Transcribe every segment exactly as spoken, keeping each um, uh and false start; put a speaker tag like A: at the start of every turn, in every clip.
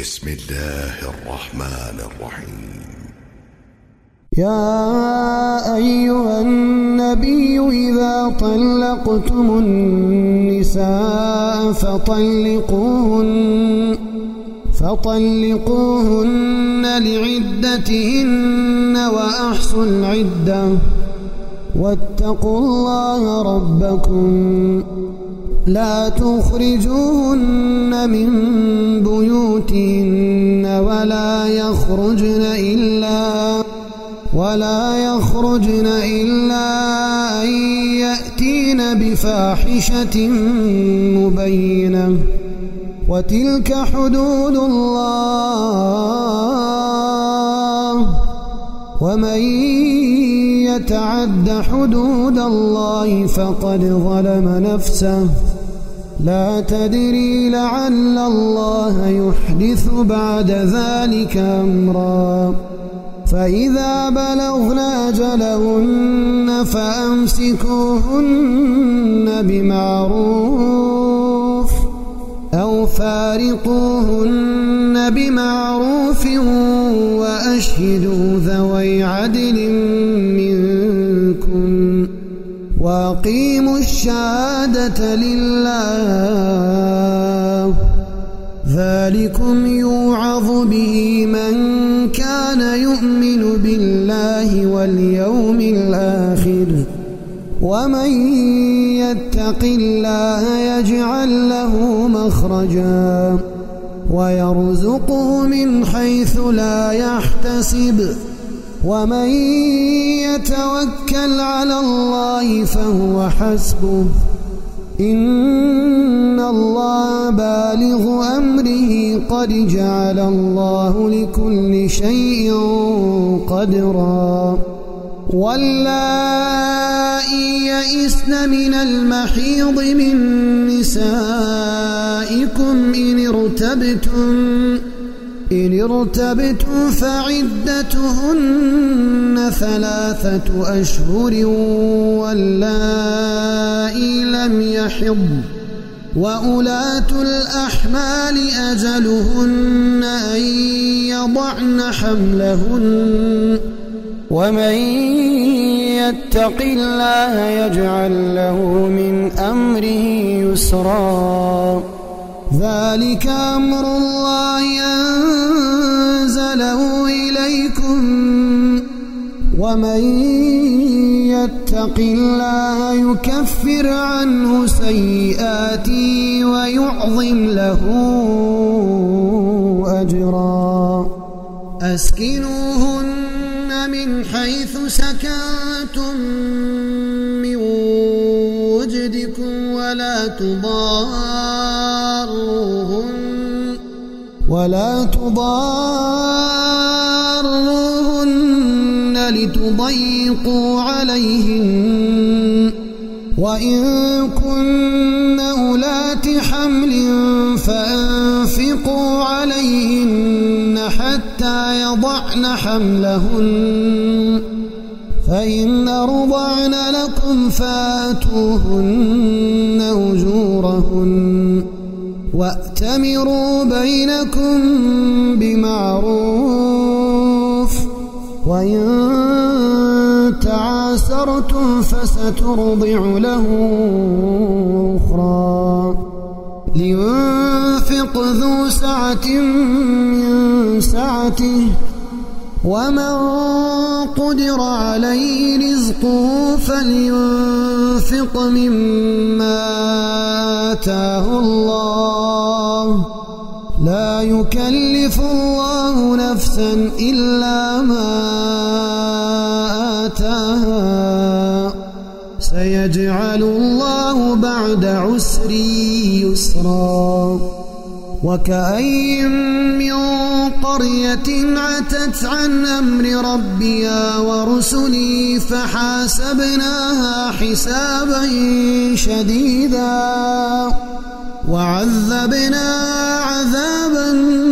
A: بسم الله الرحمن الرحيم.
B: يا أيها النبي إذا طلقتم النساء فطلقوهن فطلقوهن لعدتهن وأحصوا العدة واتقوا الله ربكم لا تخرجوهن من بيوتهن ولا يخرجن إلا ولا يخرجن إلا أن يأتين بفاحشة مبينة وتلك حدود الله ومن يتعد حدود الله فقد ظلم نفسه لا تدري لعل الله يحدث بعد ذلك أمرا فإذا بلغن أجلهن فأمسكوهن بمعروف أو فارقوهن بمعروف وأشهدوا ذوي عدل منكم وأقيموا الشهادة لله ذلكم يوعظ به من كان يؤمن بالله واليوم الآخر ومن يتق الله يجعل له مخرجا ويرزقه من حيث لا يحتسب ومن يتوكل على الله فهو حسبه إن الله بالغ أمره قد جعل الله لكل شيء قدرا واللائي يئسن من المحيض من نسائكم إن ارتبتم إن ارتبتم فعدتهن ثلاثة أشهر واللائي لم يحضن وأولاة الأحمال أجلهن أن يضعن حملهن ومن يتق الله يجعل له من أمره يسرا ذلك أمر الله أنزله إليكم ومن يتق الله يكفر عنه سيئاته ويعظم له أجرا أسكنوهن من حيث سكنتم من وجدكم ولا تضاروهن ولا تضاروهن لتضيقوا عليهن وإن كن أولات حمل فأنفقوا عليهن حتى يضعن حملهن فإن أرضعن لكم فآتوهن أجورهن وأتمروا بينكم بمعروف وإن تعاسرتم فسترضع له أخرى لينفق ذو سعة من سعته ومن قدر عليه رزقه فلينفق مما آتاه الله لا يكلف الله نفسا إلا ما آتاها سيجعل الله بعد عسر يسرا وكأين من قرية عتت عن أمر ربها ورسله فحاسبناها حسابا شديدا وعذبناها عذابا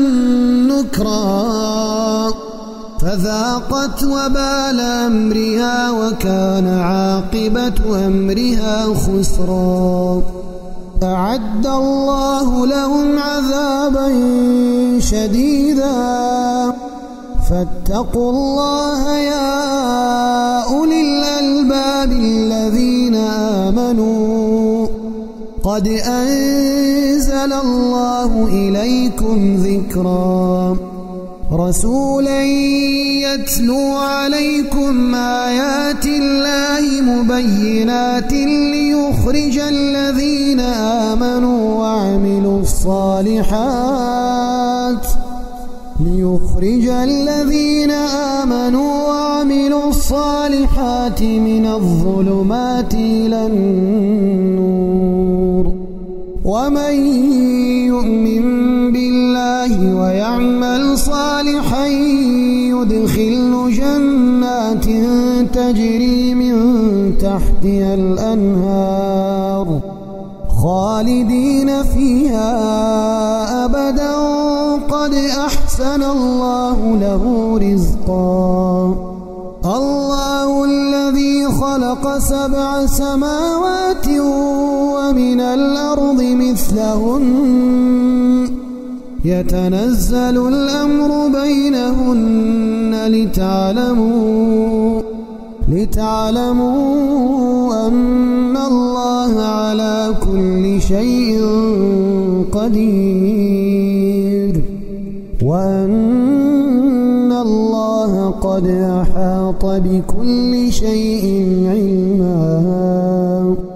B: نكرا فذاقت وبال أمرها وكان عاقبة أمرها خسرا أعد الله لهم عذابا شديدا فاتقوا الله يا أولي الألباب الذين آمنوا قد أنزل الله إليكم ذكرا رسولا يتلو عليكم آيات الله مبينات ليخرج الذين آمنوا وعملوا الصالحات ليخرج الذين آمنوا وعملوا الصالحات من الظلمات إلى النور ومن يؤمن بالله ويعمل صالحا يدخله جنات تجري من تحتها الأنهار خالدين فيها أبدا قد أحسن الله له رزقا الله الذي خلق سبع سماوات ومن الأرض مثلهن يتنزل الأمر بينهن لتعلموا لتعلموا أن الله على كل شيء قدير وأن الله قد أحاط بكل شيء علما.